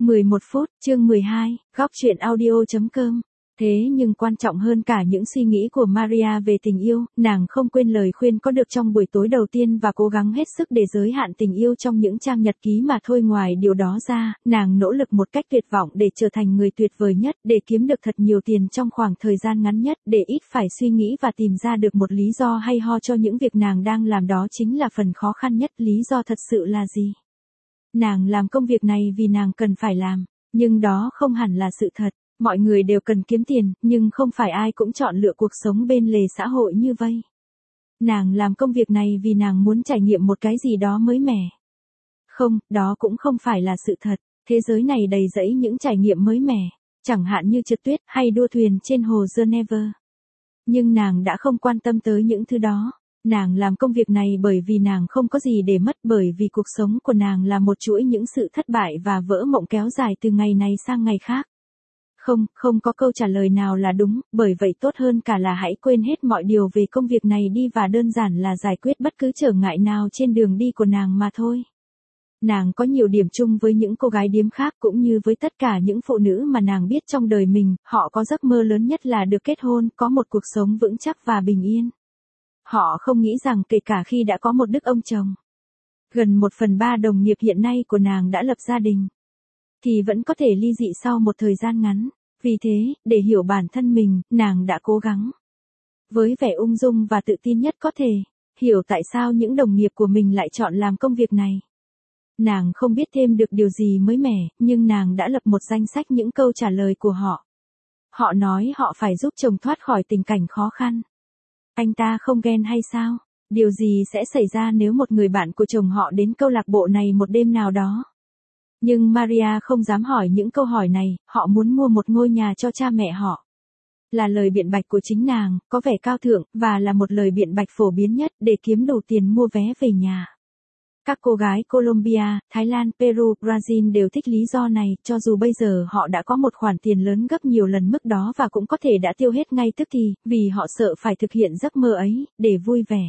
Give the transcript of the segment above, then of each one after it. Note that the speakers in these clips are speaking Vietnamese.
11 phút, chương 12, góc truyện audio.com. Thế nhưng quan trọng hơn cả những suy nghĩ của Maria về tình yêu, nàng không quên lời khuyên có được trong buổi tối đầu tiên và cố gắng hết sức để giới hạn tình yêu trong những trang nhật ký mà thôi. Ngoài điều đó ra, nàng nỗ lực một cách tuyệt vọng để trở thành người tuyệt vời nhất, để kiếm được thật nhiều tiền trong khoảng thời gian ngắn nhất, để ít phải suy nghĩ và tìm ra được một lý do hay ho cho những việc nàng đang làm. Đó chính là phần khó khăn nhất. Lý do thật sự là gì? Nàng làm công việc này vì nàng cần phải làm, nhưng đó không hẳn là sự thật. Mọi người đều cần kiếm tiền, nhưng không phải ai cũng chọn lựa cuộc sống bên lề xã hội như vậy. Nàng làm công việc này vì nàng muốn trải nghiệm một cái gì đó mới mẻ. Không, đó cũng không phải là sự thật. Thế giới này đầy rẫy những trải nghiệm mới mẻ, chẳng hạn như trượt tuyết hay đua thuyền trên hồ Geneva. Nhưng nàng đã không quan tâm tới những thứ đó. Nàng làm công việc này bởi vì nàng không có gì để mất, bởi vì cuộc sống của nàng là một chuỗi những sự thất bại và vỡ mộng kéo dài từ ngày này sang ngày khác. Không có câu trả lời nào là đúng, bởi vậy tốt hơn cả là hãy quên hết mọi điều về công việc này đi và đơn giản là giải quyết bất cứ trở ngại nào trên đường đi của nàng mà thôi. Nàng có nhiều điểm chung với những cô gái điếm khác cũng như với tất cả những phụ nữ mà nàng biết trong đời mình. Họ có giấc mơ lớn nhất là được kết hôn, có một cuộc sống vững chắc và bình yên. Họ không nghĩ rằng kể cả khi đã có một đức ông chồng, gần 1/3 đồng nghiệp hiện nay của nàng đã lập gia đình, thì vẫn có thể ly dị sau một thời gian ngắn. Vì thế, để hiểu bản thân mình, nàng đã cố gắng, với vẻ ung dung và tự tin nhất có thể, hiểu tại sao những đồng nghiệp của mình lại chọn làm công việc này. Nàng không biết thêm được điều gì mới mẻ, nhưng nàng đã lập một danh sách những câu trả lời của họ. Họ nói họ phải giúp chồng thoát khỏi tình cảnh khó khăn. Anh ta không ghen hay sao? Điều gì sẽ xảy ra nếu một người bạn của chồng họ đến câu lạc bộ này một đêm nào đó? Nhưng Maria không dám hỏi những câu hỏi này. Họ muốn mua một ngôi nhà cho cha mẹ họ. Là lời biện bạch của chính nàng, có vẻ cao thượng, và là một lời biện bạch phổ biến nhất để kiếm đủ tiền mua vé về nhà. Các cô gái Colombia, Thái Lan, Peru, Brazil đều thích lý do này, cho dù bây giờ họ đã có một khoản tiền lớn gấp nhiều lần mức đó và cũng có thể đã tiêu hết ngay tức thì, vì họ sợ phải thực hiện giấc mơ ấy, để vui vẻ.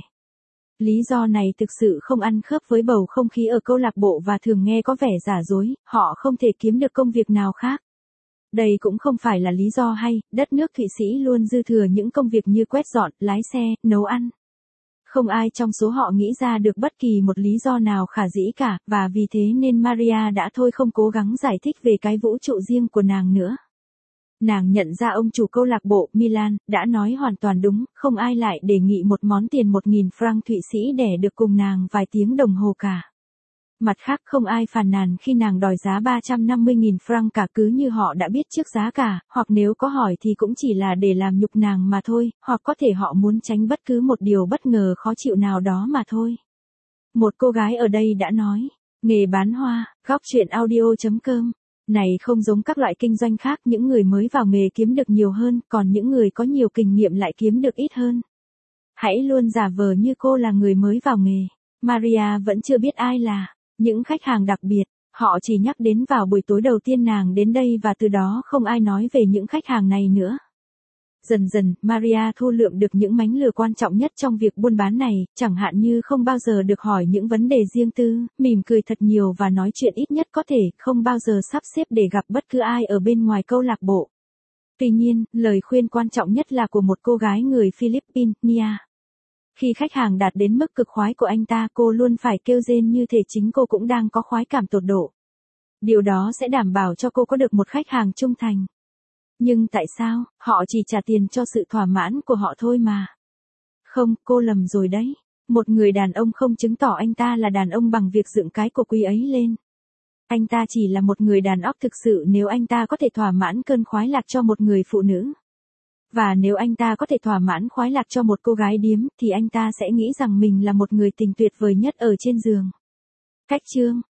Lý do này thực sự không ăn khớp với bầu không khí ở câu lạc bộ và thường nghe có vẻ giả dối. Họ không thể kiếm được công việc nào khác. Đây cũng không phải là lý do hay. Đất nước Thụy Sĩ luôn dư thừa những công việc như quét dọn, lái xe, nấu ăn. Không ai trong số họ nghĩ ra được bất kỳ một lý do nào khả dĩ cả, và vì thế nên Maria đã thôi không cố gắng giải thích về cái vũ trụ riêng của nàng nữa. Nàng nhận ra ông chủ câu lạc bộ, Milan, đã nói hoàn toàn đúng, không ai lại đề nghị một món tiền 1.000 franc Thụy Sĩ để được cùng nàng vài tiếng đồng hồ cả. Mặt khác không ai phàn nàn khi nàng đòi giá 350.000 franc cả, cứ như họ đã biết trước giá cả, hoặc nếu có hỏi thì cũng chỉ là để làm nhục nàng mà thôi, hoặc có thể họ muốn tránh bất cứ một điều bất ngờ khó chịu nào đó mà thôi. Một cô gái ở đây đã nói, nghề bán hoa, góc truyện audio.com. Này không giống các loại kinh doanh khác, những người mới vào nghề kiếm được nhiều hơn, còn những người có nhiều kinh nghiệm lại kiếm được ít hơn. Hãy luôn giả vờ như cô là người mới vào nghề. Maria vẫn chưa biết ai là những khách hàng đặc biệt. Họ chỉ nhắc đến vào buổi tối đầu tiên nàng đến đây và từ đó không ai nói về những khách hàng này nữa. Dần dần, Maria thu lượm được những mánh lừa quan trọng nhất trong việc buôn bán này, chẳng hạn như không bao giờ được hỏi những vấn đề riêng tư, mỉm cười thật nhiều và nói chuyện ít nhất có thể, không bao giờ sắp xếp để gặp bất cứ ai ở bên ngoài câu lạc bộ. Tuy nhiên, lời khuyên quan trọng nhất là của một cô gái người Philippines, Nia. Khi khách hàng đạt đến mức cực khoái của anh ta, cô luôn phải kêu rên như thể chính cô cũng đang có khoái cảm tột độ. Điều đó sẽ đảm bảo cho cô có được một khách hàng trung thành. Nhưng tại sao, họ chỉ trả tiền cho sự thỏa mãn của họ thôi mà. Không, cô lầm rồi đấy. Một người đàn ông không chứng tỏ anh ta là đàn ông bằng việc dựng cái cổ quý ấy lên. Anh ta chỉ là một người đàn óc thực sự nếu anh ta có thể thỏa mãn cơn khoái lạc cho một người phụ nữ. Và nếu anh ta có thể thỏa mãn khoái lạc cho một cô gái điếm, thì anh ta sẽ nghĩ rằng mình là một người tình tuyệt vời nhất ở trên giường. Cách chương